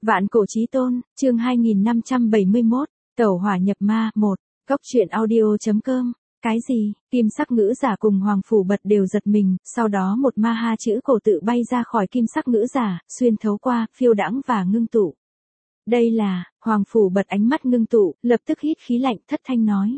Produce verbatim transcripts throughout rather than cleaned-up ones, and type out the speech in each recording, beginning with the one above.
Vạn cổ chí tôn, chương hai nghìn năm trăm bảy mươi mốt, tẩu hỏa nhập ma, một, Cốc truyện audio.com. Cái gì? Kim sắc ngữ giả cùng Hoàng Phủ Bật đều giật mình, sau đó một ma ha chữ cổ tự bay ra khỏi kim sắc ngữ giả, xuyên thấu qua, phiêu đãng và ngưng tụ. Đây là, Hoàng Phủ Bật ánh mắt ngưng tụ, lập tức hít khí lạnh, thất thanh nói.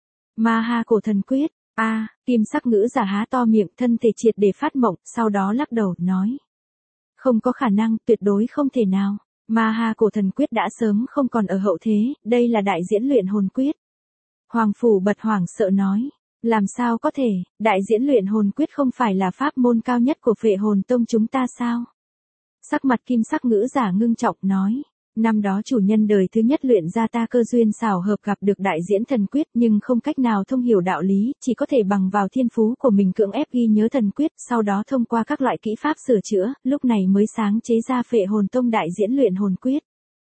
Ma ha cổ thần quyết, a à, kim sắc ngữ giả há to miệng, thân thể triệt để phát mộng, sau đó lắc đầu, nói. Không có khả năng, tuyệt đối không thể nào. Ma ha cổ thần quyết đã sớm không còn ở hậu thế, đây là đại diễn luyện hồn quyết. Hoàng Phủ Bật hoảng sợ nói, làm sao có thể, đại diễn luyện hồn quyết không phải là pháp môn cao nhất của Phệ Hồn Tông chúng ta sao? Sắc mặt kim sắc ngữ giả ngưng trọng nói, năm đó chủ nhân đời thứ nhất luyện ra ta cơ duyên xảo hợp gặp được đại diễn thần quyết nhưng không cách nào thông hiểu đạo lý, chỉ có thể bằng vào thiên phú của mình cưỡng ép ghi nhớ thần quyết, sau đó thông qua các loại kỹ pháp sửa chữa, lúc này mới sáng chế ra Phệ Hồn Tông đại diễn luyện hồn quyết.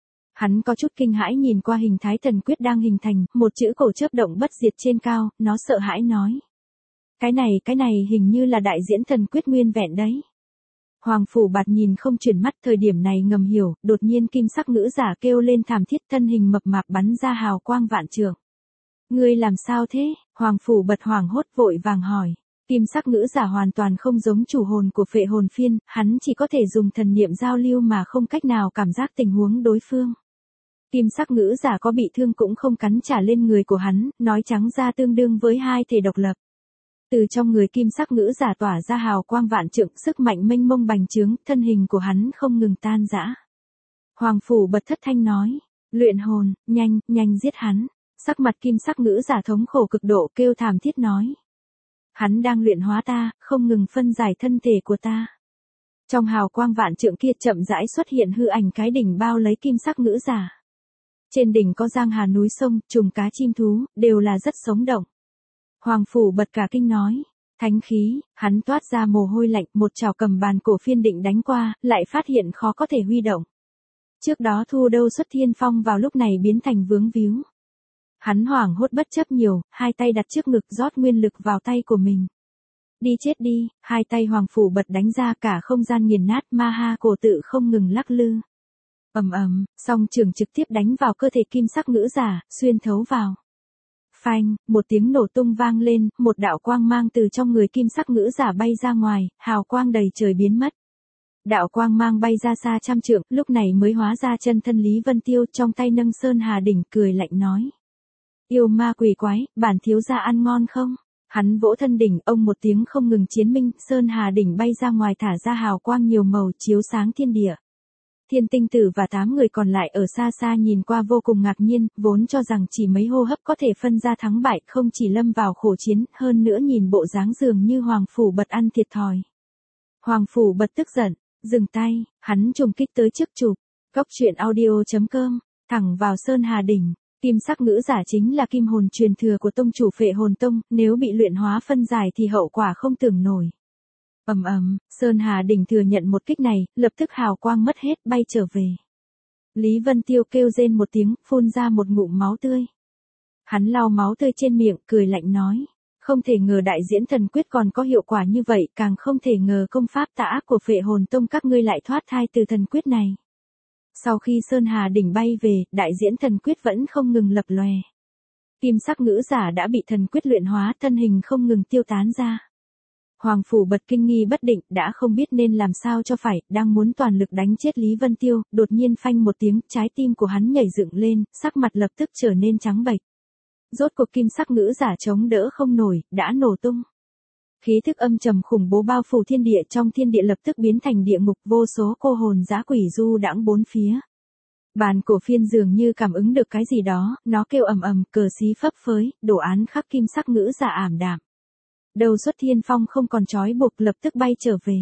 Hắn có chút kinh hãi nhìn qua hình thái thần quyết đang hình thành, một chữ cổ chớp động bất diệt trên cao, nó sợ hãi nói. Cái này, cái này hình như là đại diễn thần quyết nguyên vẹn đấy. Hoàng Phủ Bạt nhìn không chuyển mắt, thời điểm này ngầm hiểu, đột nhiên kim sắc ngữ giả kêu lên thảm thiết, thân hình mập mạp bắn ra hào quang vạn trượng. Ngươi làm sao thế? Hoàng Phủ Bật hoảng hốt vội vàng hỏi. Kim sắc ngữ giả hoàn toàn không giống chủ hồn của Phệ Hồn Phiên, hắn chỉ có thể dùng thần niệm giao lưu mà không cách nào cảm giác tình huống đối phương. Kim sắc ngữ giả có bị thương cũng không cắn trả lên người của hắn, nói trắng ra tương đương với hai thể độc lập. Từ trong người kim sắc ngữ giả tỏa ra hào quang vạn trượng, sức mạnh mênh mông bành trướng, thân hình của hắn không ngừng tan rã. Hoàng Phủ Bật thất thanh nói, luyện hồn, nhanh, nhanh giết hắn. Sắc mặt kim sắc ngữ giả thống khổ cực độ, kêu thảm thiết nói. Hắn đang luyện hóa ta, không ngừng phân giải thân thể của ta. Trong hào quang vạn trượng kia chậm rãi xuất hiện hư ảnh cái đỉnh bao lấy kim sắc ngữ giả. Trên đỉnh có giang hà núi sông, trùng cá chim thú, đều là rất sống động. Hoàng Phủ Bật cả kinh nói, thánh khí, hắn toát ra mồ hôi lạnh, một chảo cầm bàn cổ phiên định đánh qua, lại phát hiện khó có thể huy động. Trước đó thu đâu xuất thiên phong vào lúc này biến thành vướng víu. Hắn hoảng hốt bất chấp nhiều, hai tay đặt trước ngực rót nguyên lực vào tay của mình. Đi chết đi, hai tay Hoàng Phủ Bật đánh ra cả không gian nghiền nát, ma ha cổ tự không ngừng lắc lư. Ầm ầm, song trường trực tiếp đánh vào cơ thể kim sắc ngữ giả, xuyên thấu vào. Phanh, một tiếng nổ tung vang lên, một đạo quang mang từ trong người kim sắc ngữ giả bay ra ngoài, hào quang đầy trời biến mất. Đạo quang mang bay ra xa trăm trượng, lúc này mới hóa ra chân thân Lý Vân Tiêu, trong tay nâng Sơn Hà đỉnh, cười lạnh nói. Yêu ma quỷ quái, bản thiếu gia ăn ngon không? Hắn vỗ thân đỉnh, ông một tiếng không ngừng chiến minh, Sơn Hà đỉnh bay ra ngoài thả ra hào quang nhiều màu chiếu sáng thiên địa. Thiên Tinh Tử và tám người còn lại ở xa xa nhìn qua vô cùng ngạc nhiên, vốn cho rằng chỉ mấy hô hấp có thể phân ra thắng bại, không chỉ lâm vào khổ chiến, hơn nữa nhìn bộ dáng dường như Hoàng Phủ Bật ăn thiệt thòi. Hoàng Phủ Bật tức giận, dừng tay, hắn trùng kích tới trước chụp, Cốc truyện audio.com, thẳng vào Sơn Hà đỉnh. Kim sắc ngữ giả chính là kim hồn truyền thừa của tông chủ Phệ Hồn Tông, nếu bị luyện hóa phân giải thì hậu quả không tưởng nổi. Ầm ầm, Sơn Hà đỉnh thừa nhận một kích này, lập tức hào quang mất hết, bay trở về. Lý Vân Tiêu kêu rên một tiếng, phun ra một ngụm máu tươi. Hắn lau máu tươi trên miệng, cười lạnh nói, không thể ngờ đại diễn thần quyết còn có hiệu quả như vậy, càng không thể ngờ công pháp tà ác của Phệ Hồn Tông các ngươi lại thoát thai từ thần quyết này. Sau khi Sơn Hà đỉnh bay về, đại diễn thần quyết vẫn không ngừng lập lòe. Kim sắc ngữ giả đã bị thần quyết luyện hóa, thân hình không ngừng tiêu tán ra. Hoàng Phủ Bật kinh nghi bất định, đã không biết nên làm sao cho phải, đang muốn toàn lực đánh chết Lý Vân Tiêu, đột nhiên phanh một tiếng, trái tim của hắn nhảy dựng lên, sắc mặt lập tức trở nên trắng bệch. Rốt cuộc kim sắc ngữ giả chống đỡ không nổi, đã nổ tung. Khí thức âm trầm khủng bố bao phủ thiên địa, trong thiên địa lập tức biến thành địa ngục, vô số cô hồn dã quỷ du đãng bốn phía. Bàn cổ phiên dường như cảm ứng được cái gì đó, nó kêu ầm ầm, cờ xí phấp phới, đồ án khắc kim sắc ngữ giả ảm đạm. Đầu xuất thiên phong không còn trói buộc, lập tức bay trở về.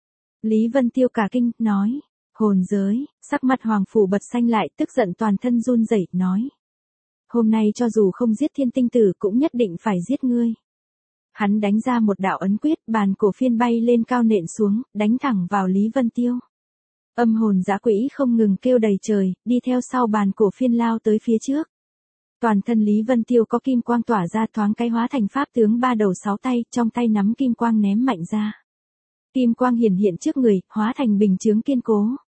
Lý Vân Tiêu cả kinh, nói, hồn giới, sắc mặt Hoàng Phủ Bật xanh lại, tức giận toàn thân run rẩy, nói. Hôm nay cho dù không giết Thiên Tinh Tử cũng nhất định phải giết ngươi. Hắn đánh ra một đạo ấn quyết, bàn cổ phiên bay lên cao nện xuống, đánh thẳng vào Lý Vân Tiêu. Âm hồn dã quỷ không ngừng kêu đầy trời, đi theo sau bàn cổ phiên lao tới phía trước. Toàn thân Lý Vân Tiêu có kim quang tỏa ra, thoáng cái hóa thành pháp tướng ba đầu sáu tay, trong tay nắm kim quang ném mạnh ra. Kim quang hiển hiện trước người, hóa thành bình chướng kiên cố.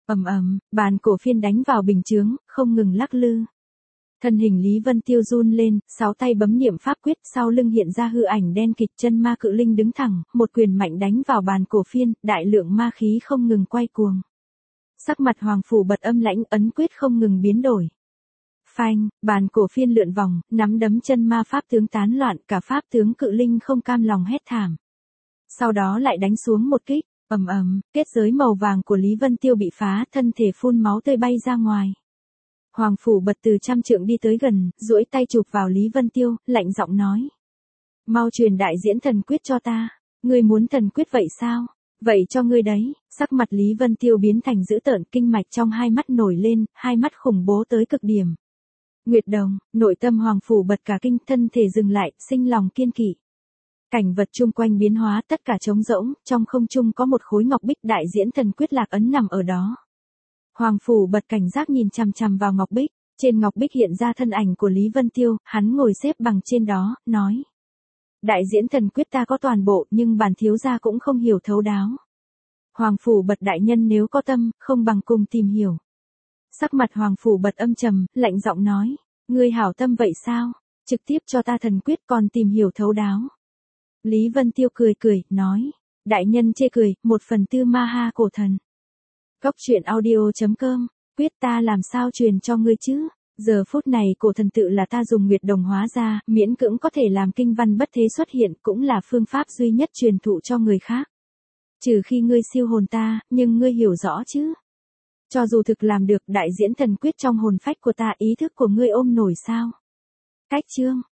Ầm ầm, bàn cổ phiên đánh vào bình chướng, không ngừng lắc lư. Thân hình Lý Vân Tiêu run lên, sáu tay bấm niệm pháp quyết, sau lưng hiện ra hư ảnh đen kịch, chân ma cự linh đứng thẳng, một quyền mạnh đánh vào bàn cổ phiên, đại lượng ma khí không ngừng quay cuồng. Sắc mặt Hoàng Phủ Bật âm lãnh, ấn quyết không ngừng biến đổi. Phanh, bàn cổ phiên lượn vòng, nắm đấm chân ma pháp tướng tán loạn, cả pháp tướng cự linh không cam lòng hét thảm. Sau đó lại đánh xuống một kích, ầm ầm, kết giới màu vàng của Lý Vân Tiêu bị phá, thân thể phun máu tươi bay ra ngoài. Hoàng Phủ Bật từ trăm trượng đi tới gần, duỗi tay chụp vào Lý Vân Tiêu, lạnh giọng nói: "Mau truyền đại diễn thần quyết cho ta, ngươi muốn thần quyết vậy sao? Vậy cho ngươi đấy." Sắc mặt Lý Vân Tiêu biến thành dữ tợn, kinh mạch trong hai mắt nổi lên, hai mắt khủng bố tới cực điểm. Nguyệt Đồng, nội tâm Hoàng Phủ Bật cả kinh, thân thể dừng lại, sinh lòng kiên kỵ. Cảnh vật chung quanh biến hóa, tất cả trống rỗng, trong không trung có một khối ngọc bích, đại diễn thần quyết lạc ấn nằm ở đó. Hoàng Phủ Bật cảnh giác nhìn chằm chằm vào ngọc bích, trên ngọc bích hiện ra thân ảnh của Lý Vân Tiêu, hắn ngồi xếp bằng trên đó, nói: "Đại diễn thần quyết ta có toàn bộ, nhưng bản thiếu gia cũng không hiểu thấu đáo. Hoàng Phủ Bật đại nhân nếu có tâm, không bằng cùng tìm hiểu." Sắc mặt Hoàng Phủ Bật âm trầm, lạnh giọng nói: "Ngươi hảo tâm vậy sao? Trực tiếp cho ta thần quyết còn tìm hiểu thấu đáo." Lý Vân Tiêu cười cười, nói: "Đại nhân chê cười, một phần tư ma ha cổ thần." Góc truyện audio chấm com, quyết ta làm sao truyền cho ngươi chứ? Giờ phút này cổ thần tự là ta dùng Nguyệt Đồng hóa ra, miễn cưỡng có thể làm kinh văn bất thế xuất hiện, cũng là phương pháp duy nhất truyền thụ cho người khác. Trừ khi ngươi siêu hồn ta, nhưng ngươi hiểu rõ chứ? Cho dù thực làm được đại diễn thần quyết trong hồn phách của ta, ý thức của ngươi ôm nổi sao? Cách chương